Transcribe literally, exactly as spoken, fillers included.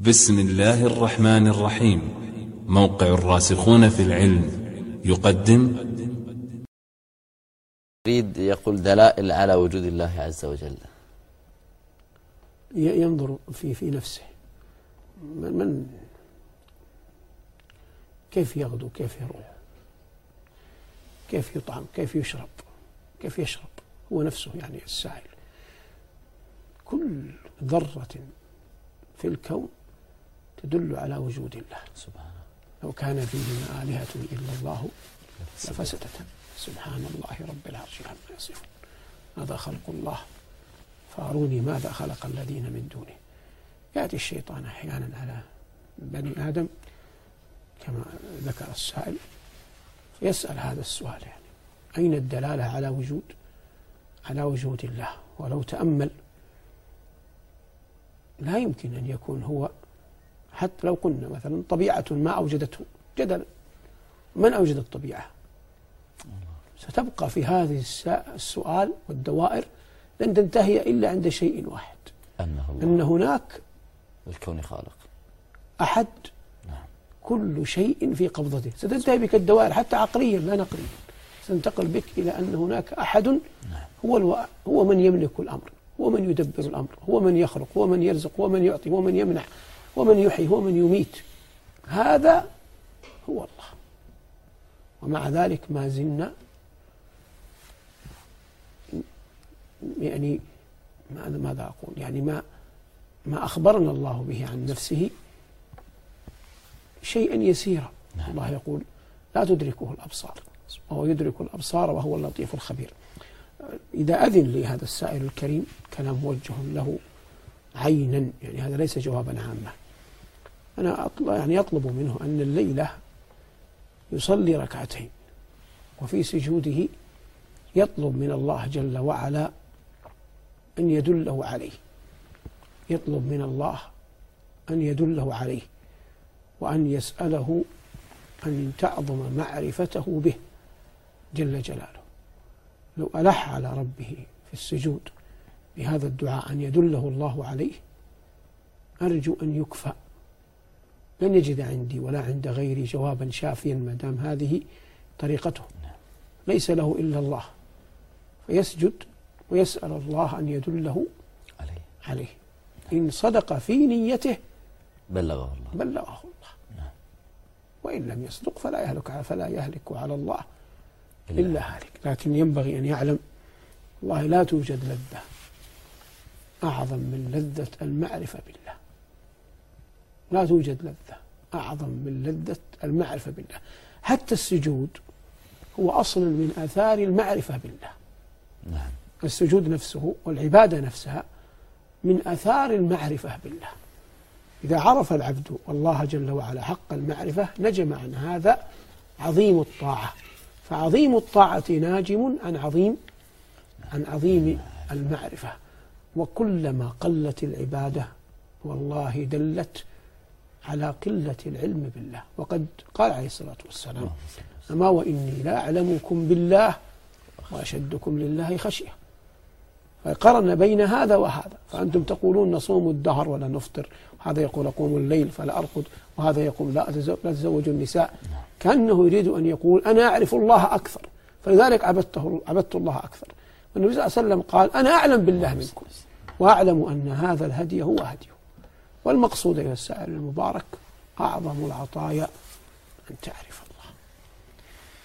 بسم الله الرحمن الرحيم. موقع الراسخون في العلم يقدم. يريد يقول دلائل على وجود الله عز وجل. ينظر في في نفسه من, من كيف يغدو، كيف يروح، كيف يطعم، كيف يشرب، كيف يشرب هو نفسه، يعني السائل. كل ذرة في الكون تدل على وجود الله سبحانه. لو كان فيهما آلهة إلا الله لفسدتا سبحان الله رب العرش عما يصفون. هذا خلق الله فأروني ماذا خلق الذين من دونه. يأتي الشيطان أحيانا على بني آدم كما ذكر السائل، يسأل هذا السؤال، يعني أين الدلالة على وجود على وجود الله؟ ولو تأمل لا يمكن أن يكون هو، حتى لو قلنا مثلا طبيعة ما أوجدته جدلا، من أوجد الطبيعة؟ ستبقى في هذه السؤال والدوائر لن تنتهي إلا عند شيء واحد، أنه الله، أن هناك الكون خالق أحد. نعم. كل شيء في قبضته. ستنتهي بك الدوائر حتى عقليا لا نقليا، ستنتقل بك إلى أن هناك أحد. نعم. هو الو... هو من يملك الأمر، هو من يدبر الأمر، هو من يخلق، هو من يرزق، هو من يعطي، هو من يمنع، هو من يحيي، هو من يميت. هذا هو الله. ومع ذلك ما زلنا يعني ماذا أقول يعني ما ما أخبرنا الله به عن نفسه شيئا يسيرا. نعم. الله يقول لا تدركه الأبصار وهو يدرك الأبصار وهو اللطيف الخبير. إذا أذن لي هذا السائل الكريم كلام موجه له عينا، يعني هذا ليس جوابا عاما، أنا أطلب يعني يطلب منه أن الليلة يصلي ركعتين وفي سجوده يطلب من الله جل وعلا أن يدله عليه، يطلب من الله أن يدله عليه وأن يسأله أن تعظم معرفته به جل جلاله. لو ألح على ربه في السجود بهذا الدعاء أن يدله الله عليه أرجو أن يكفى. لن يجد عندي ولا عند غيري جوابا شافيا ما دام هذه طريقته. ليس له إلا الله، فيسجد ويسأل الله أن يدله عليه, عليه. إن صدق في نيته بلغه الله بلغه الله. نعم. وإن لم يصدق فلا يهلك فلا يهلك على الله إلا, إلا هالك. لكن ينبغي أن يعلم والله لا توجد لذة أعظم من لذة المعرفة بالله. لا توجد لذة أعظم من لذة المعرفة بالله. حتى السجود هو أصل من آثار المعرفة بالله. نعم. السجود نفسه والعبادة نفسها من آثار المعرفة بالله. إذا عرف العبد والله جل وعلا حق المعرفة نجم عن هذا عظيم الطاعة. فعظيم الطاعة ناجم عن عظيم عن عظيم المعرفة. وكلما قلت العبادة والله دلت على قلة العلم بالله. وقد قال عليه الصلاة والسلام أما وإني لا أعلمكم بالله وأشدكم لله خشية. فقرن بين هذا وهذا. فأنتم تقولون نصوم الدهر ولا نفطر، وهذا يقول أقوم الليل فلا أرقد، وهذا يقول لا أتزوج النساء. كأنه يريد أن يقول أنا أعرف الله أكثر فلذلك عبدته عبدت الله أكثر. والنبي صلى الله عليه وسلم قال أنا أعلم بالله منكم وأعلم أن هذا الهدي هو هديه. والمقصود إلى السائل المبارك أعظم العطايا أن تعرف